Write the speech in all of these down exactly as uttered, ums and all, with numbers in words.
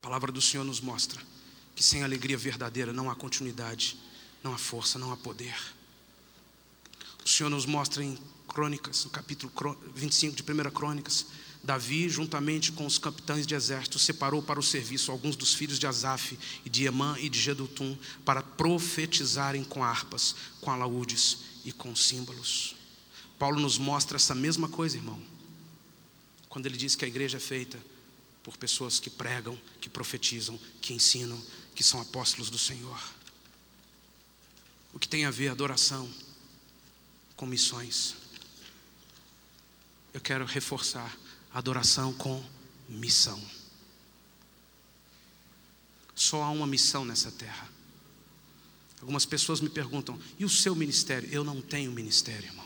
palavra do Senhor nos mostra que sem alegria verdadeira não há continuidade, não há força, não há poder. O Senhor nos mostra em Crônicas, no capítulo vinte e cinco de primeira Crônicas, Davi, juntamente com os capitães de exército, separou para o serviço alguns dos filhos de Asaf e de Emã e de Jedutum para profetizarem com harpas, com alaúdes e com símbolos. Paulo nos mostra essa mesma coisa, irmão, quando ele diz que a igreja é feita por pessoas que pregam, que profetizam, que ensinam, que são apóstolos do Senhor. O que tem a ver adoração com missões? Eu quero reforçar: adoração com missão. Só há uma missão nessa terra. Algumas pessoas me perguntam: e o seu ministério? Eu não tenho ministério, irmão.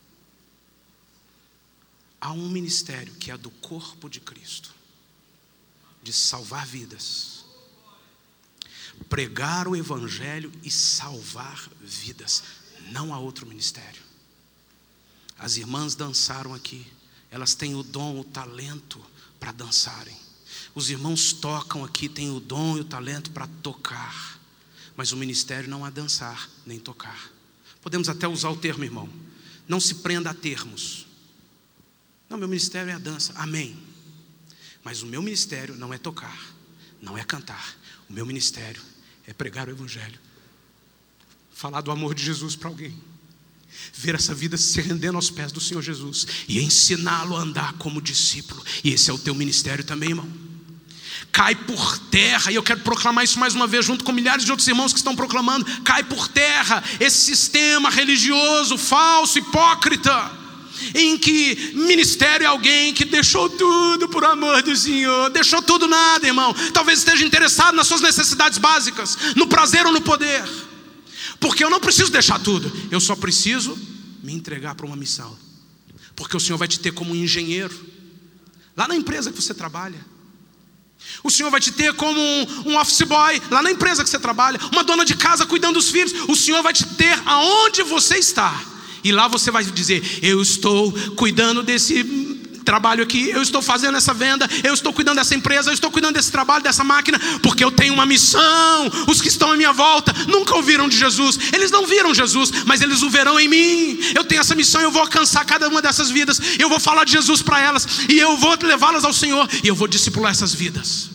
Há um ministério que é do corpo de Cristo, de salvar vidas, pregar o evangelho e salvar vidas. Não há outro ministério. As irmãs dançaram aqui, elas têm o dom, o talento para dançarem. Os irmãos tocam aqui, têm o dom e o talento para tocar. Mas o ministério não é dançar, nem tocar. Podemos até usar o termo, irmão. Não se prenda a termos. Não, meu ministério é a dança, amém. Mas o meu ministério não é tocar, não é cantar. O meu ministério é pregar o evangelho, falar do amor de Jesus para alguém, ver essa vida se rendendo aos pés do Senhor Jesus e ensiná-lo a andar como discípulo. E esse é o teu ministério também, irmão. Cai por terra, e eu quero proclamar isso mais uma vez junto com milhares de outros irmãos que estão proclamando. Cai por terra esse sistema religioso falso, hipócrita, em que ministério é alguém que deixou tudo por amor do Senhor. Deixou tudo nada, irmão. Talvez esteja interessado nas suas necessidades básicas, no prazer ou no poder. Porque eu não preciso deixar tudo, eu só preciso me entregar para uma missão. Porque o Senhor vai te ter como um engenheiro lá na empresa que você trabalha. O Senhor vai te ter como um, um office boy lá na empresa que você trabalha, uma dona de casa cuidando dos filhos. O Senhor vai te ter aonde você está. E lá você vai dizer: eu estou cuidando desse trabalho aqui, eu estou fazendo essa venda, eu estou cuidando dessa empresa, eu estou cuidando desse trabalho, dessa máquina, porque eu tenho uma missão. Os que estão à minha volta nunca ouviram de Jesus, eles não viram Jesus, mas eles o verão em mim. Eu tenho essa missão, eu vou alcançar cada uma dessas vidas, eu vou falar de Jesus para elas, e eu vou levá-las ao Senhor, e eu vou discipular essas vidas.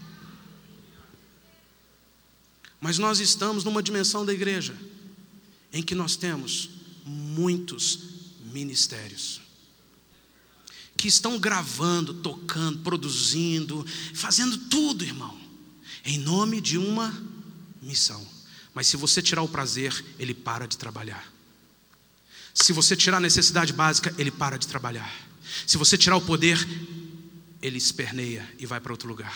Mas nós estamos numa dimensão da igreja em que nós temos muitos ministérios que estão gravando, tocando, produzindo, fazendo tudo, irmão, em nome de uma missão. Mas se você tirar o prazer, ele para de trabalhar. Se você tirar a necessidade básica, ele para de trabalhar. Se você tirar o poder, ele esperneia e vai para outro lugar.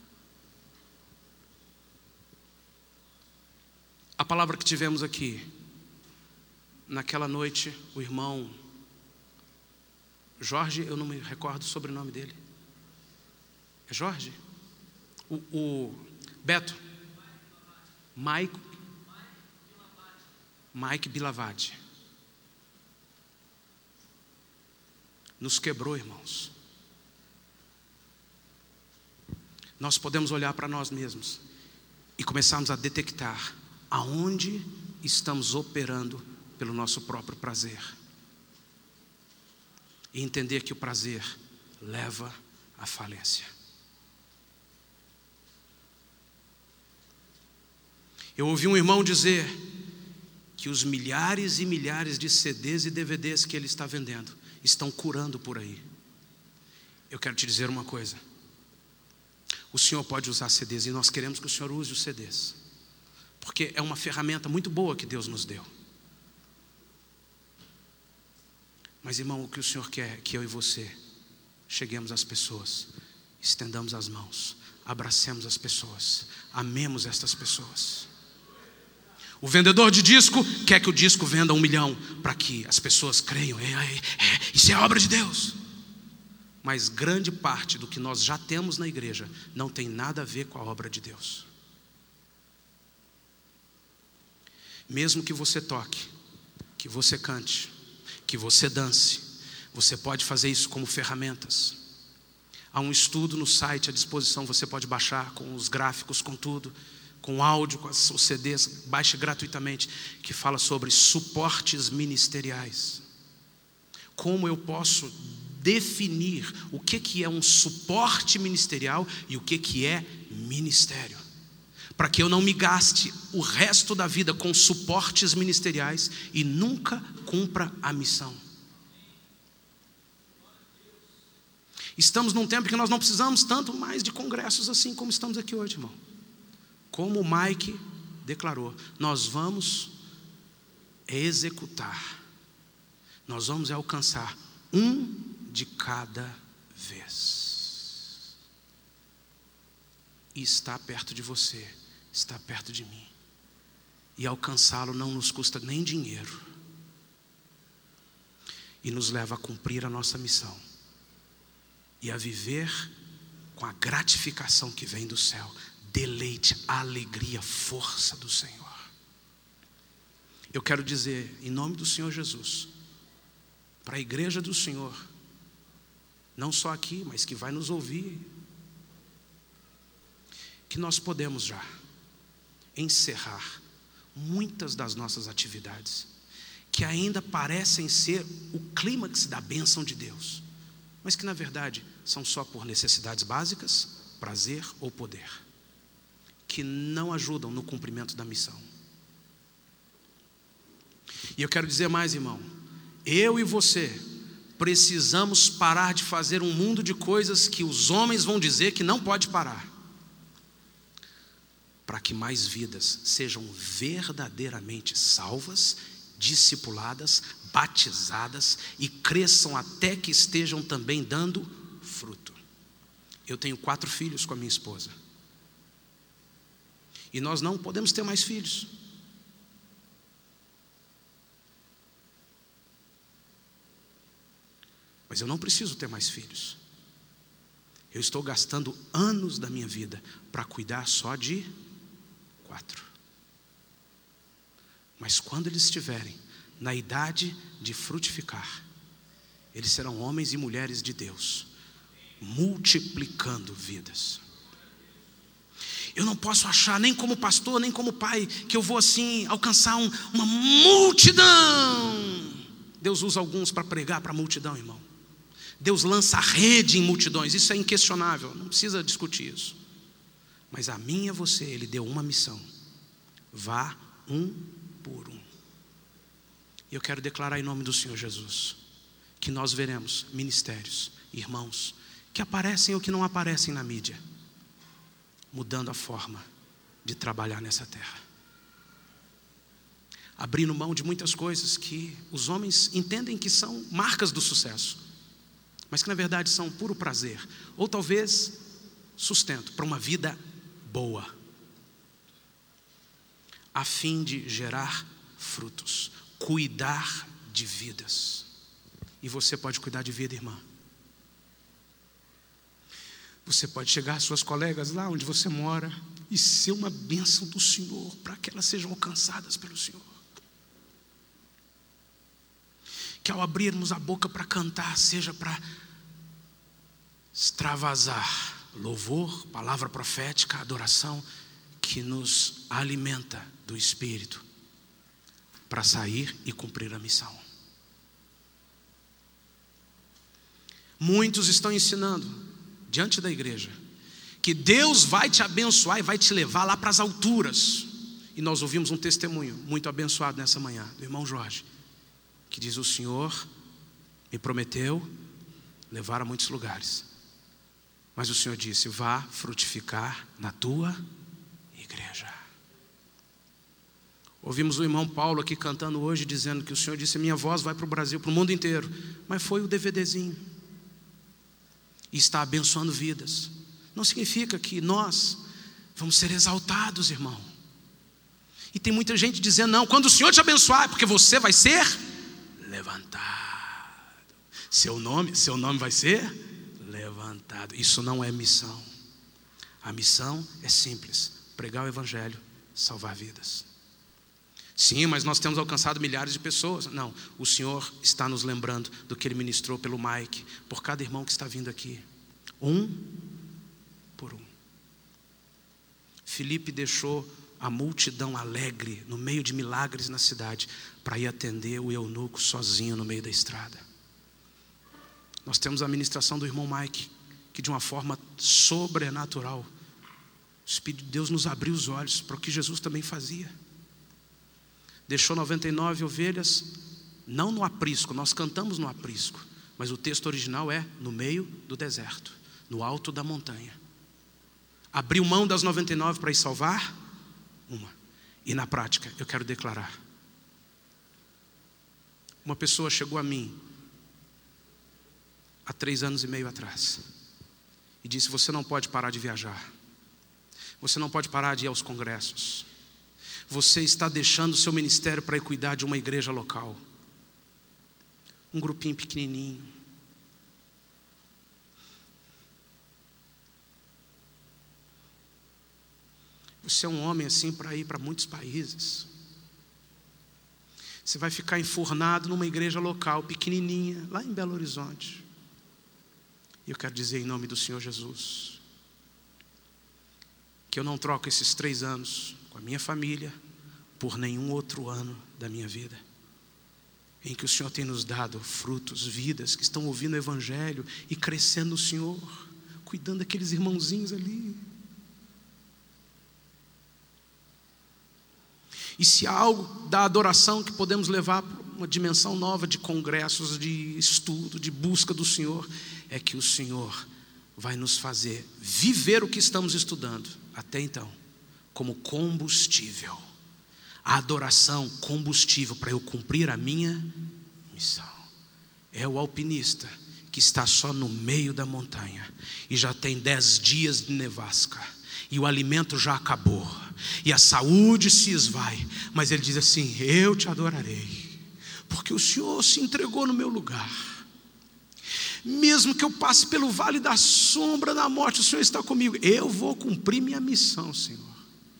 A palavra que tivemos aqui naquela noite, o irmão Jorge, eu não me recordo o sobrenome dele. É Jorge? O, o Beto? Mike? Mike Bilavati. Nos quebrou, irmãos. Nós podemos olhar para nós mesmos e começarmos a detectar aonde estamos operando pelo nosso próprio prazer. E entender que o prazer leva à falência. Eu ouvi um irmão dizer que os milhares e milhares de C Ds e D V Ds que ele está vendendo estão curando por aí. Eu quero te dizer uma coisa: o Senhor pode usar C Ds, e nós queremos que o Senhor use os C Ds, porque é uma ferramenta muito boa que Deus nos deu. Mas, irmão, o que o Senhor quer é que eu e você cheguemos às pessoas, estendamos as mãos, abracemos as pessoas, amemos estas pessoas. O vendedor de disco quer que o disco venda um milhão para que as pessoas creiam, é, é, é, isso é obra de Deus. Mas grande parte do que nós já temos na igreja não tem nada a ver com a obra de Deus. Mesmo que você toque, que você cante, que você dance, você pode fazer isso como ferramentas. Há um estudo no site à disposição, você pode baixar com os gráficos, com tudo, com áudio, com os C Ds, baixe gratuitamente, que fala sobre suportes ministeriais. Como eu posso definir o que, que é um suporte ministerial e o que, que é ministério, para que eu não me gaste o resto da vida com suportes ministeriais e nunca cumpra a missão. Estamos num tempo que nós não precisamos tanto mais de congressos assim como estamos aqui hoje, irmão. Como o Mike declarou, nós vamos executar, nós vamos alcançar um de cada vez. E está perto de você, está perto de mim. E alcançá-lo não nos custa nem dinheiro. E nos leva a cumprir a nossa missão. E a viver com a gratificação que vem do céu. Deleite, alegria, força do Senhor. Eu quero dizer, em nome do Senhor Jesus, para a igreja do Senhor, não só aqui, mas que vai nos ouvir, que nós podemos já encerrar muitas das nossas atividades, que ainda parecem ser o clímax da bênção de Deus, mas que na verdade são só por necessidades básicas, prazer ou poder, que não ajudam no cumprimento da missão. E eu quero dizer mais, irmão, eu e você precisamos parar de fazer um mundo de coisas que os homens vão dizer que não pode parar, para que mais vidas sejam verdadeiramente salvas, discipuladas, batizadas e cresçam até que estejam também dando fruto. Eu tenho quatro filhos com a minha esposa. E nós não podemos ter mais filhos. Mas eu não preciso ter mais filhos. Eu estou gastando anos da minha vida para cuidar só de quatro. Mas quando eles estiverem na idade de frutificar, eles serão homens e mulheres de Deus, multiplicando vidas. Eu não posso achar, nem como pastor, nem como pai, que eu vou assim alcançar um, uma multidão. Deus usa alguns para pregar para a multidão, irmão. Deus lança a rede em multidões, isso é inquestionável, não precisa discutir isso. Mas a mim e a você, Ele deu uma missão: vá um por um. E eu quero declarar em nome do Senhor Jesus, que nós veremos ministérios, irmãos, que aparecem ou que não aparecem na mídia, mudando a forma de trabalhar nessa terra, abrindo mão de muitas coisas que os homens entendem que são marcas do sucesso, mas que na verdade são puro prazer, ou talvez sustento para uma vida boa, a fim de gerar frutos, cuidar de vidas. E você pode cuidar de vida, irmã. Você pode chegar às suas colegas lá onde você mora e ser uma bênção do Senhor, para que elas sejam alcançadas pelo Senhor. Que ao abrirmos a boca para cantar, seja para extravasar louvor, palavra profética, adoração, que nos alimenta do Espírito, para sair e cumprir a missão. Muitos estão ensinando diante da igreja que Deus vai te abençoar e vai te levar lá para as alturas. E nós ouvimos um testemunho muito abençoado nessa manhã do irmão Jorge, que diz: o Senhor me prometeu levar a muitos lugares, mas o Senhor disse: vá frutificar na tua igreja. Ouvimos o irmão Paulo aqui cantando hoje, dizendo que o Senhor disse: minha voz vai para o Brasil, para o mundo inteiro. Mas foi o DVDzinho, e está abençoando vidas. Não significa que nós vamos ser exaltados, irmão. E tem muita gente dizendo: não, quando o Senhor te abençoar, é porque você vai ser levantado. Seu nome, seu nome vai ser levantado. Isso não é missão. A missão é simples: pregar o evangelho, salvar vidas. Sim, mas nós temos alcançado milhares de pessoas. Não, o Senhor está nos lembrando do que Ele ministrou pelo Mike, por cada irmão que está vindo aqui, um por um. Filipe deixou a multidão alegre no meio de milagres na cidade para ir atender o eunuco sozinho no meio da estrada. Nós temos a ministração do irmão Mike, que de uma forma sobrenatural, o Espírito de Deus nos abriu os olhos para o que Jesus também fazia. Deixou noventa e nove ovelhas, não no aprisco, nós cantamos no aprisco, mas o texto original é no meio do deserto, no alto da montanha. Abriu mão das noventa e nove para ir salvar uma. E na prática, eu quero declarar. Uma pessoa chegou a mim há três anos e meio atrás e disse: você não pode parar de viajar. Você não pode parar de ir aos congressos. Você está deixando o seu ministério para ir cuidar de uma igreja local. Um grupinho pequenininho. Você é um homem assim para ir para muitos países. Você vai ficar enfurnado numa igreja local, pequenininha, lá em Belo Horizonte. E eu quero dizer em nome do Senhor Jesus, que eu não troco esses três anos com a minha família por nenhum outro ano da minha vida, em que o Senhor tem nos dado frutos, vidas que estão ouvindo o Evangelho e crescendo no Senhor, cuidando daqueles irmãozinhos ali. E se há algo da adoração que podemos levar para uma dimensão nova de congressos, de estudo, de busca do Senhor, é que o Senhor vai nos fazer viver o que estamos estudando até então como combustível. A adoração, combustível para eu cumprir a minha missão. É o alpinista que está só no meio da montanha e já tem dez dias de nevasca e o alimento já acabou e a saúde se esvai, mas ele diz assim: eu te adorarei, porque o Senhor se entregou no meu lugar. Mesmo que eu passe pelo vale da sombra da morte, o Senhor está comigo. Eu vou cumprir minha missão, Senhor.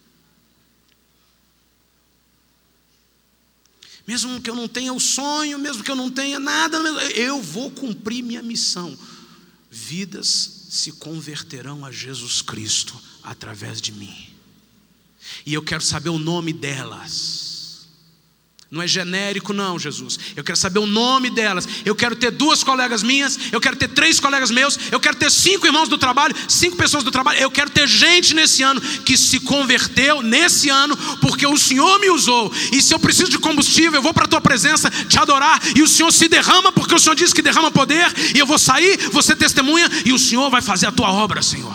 Mesmo que eu não tenha o sonho, mesmo que eu não tenha nada, eu vou cumprir minha missão. Vidas se converterão a Jesus Cristo através de mim. E eu quero saber o nome delas. Não é genérico não, Jesus. Eu quero saber o nome delas. Eu quero ter duas colegas minhas, eu quero ter três colegas meus, eu quero ter cinco irmãos do trabalho, cinco pessoas do trabalho. Eu quero ter gente nesse ano que se converteu nesse ano porque o Senhor me usou. E se eu preciso de combustível, eu vou para a tua presença te adorar, e o Senhor se derrama, porque o Senhor disse que derrama poder, e eu vou sair, você testemunha, e o Senhor vai fazer a tua obra, Senhor.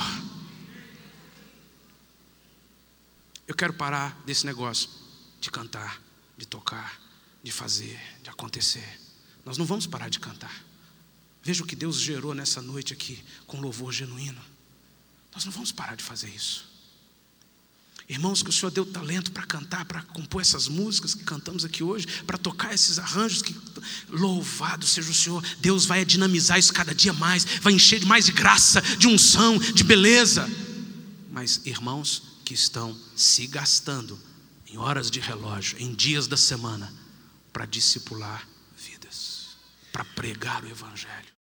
Eu quero parar desse negócio de cantar, de tocar, de fazer, de acontecer. Nós não vamos parar de cantar. Veja o que Deus gerou nessa noite aqui, com louvor genuíno. Nós não vamos parar de fazer isso. Irmãos, que o Senhor deu talento para cantar, para compor essas músicas que cantamos aqui hoje, para tocar esses arranjos, que louvado seja o Senhor. Deus vai dinamizar isso cada dia mais, vai encher de mais de graça, de unção, de beleza. Mas irmãos que estão se gastando em horas de relógio, em dias da semana, para discipular vidas, para pregar o Evangelho.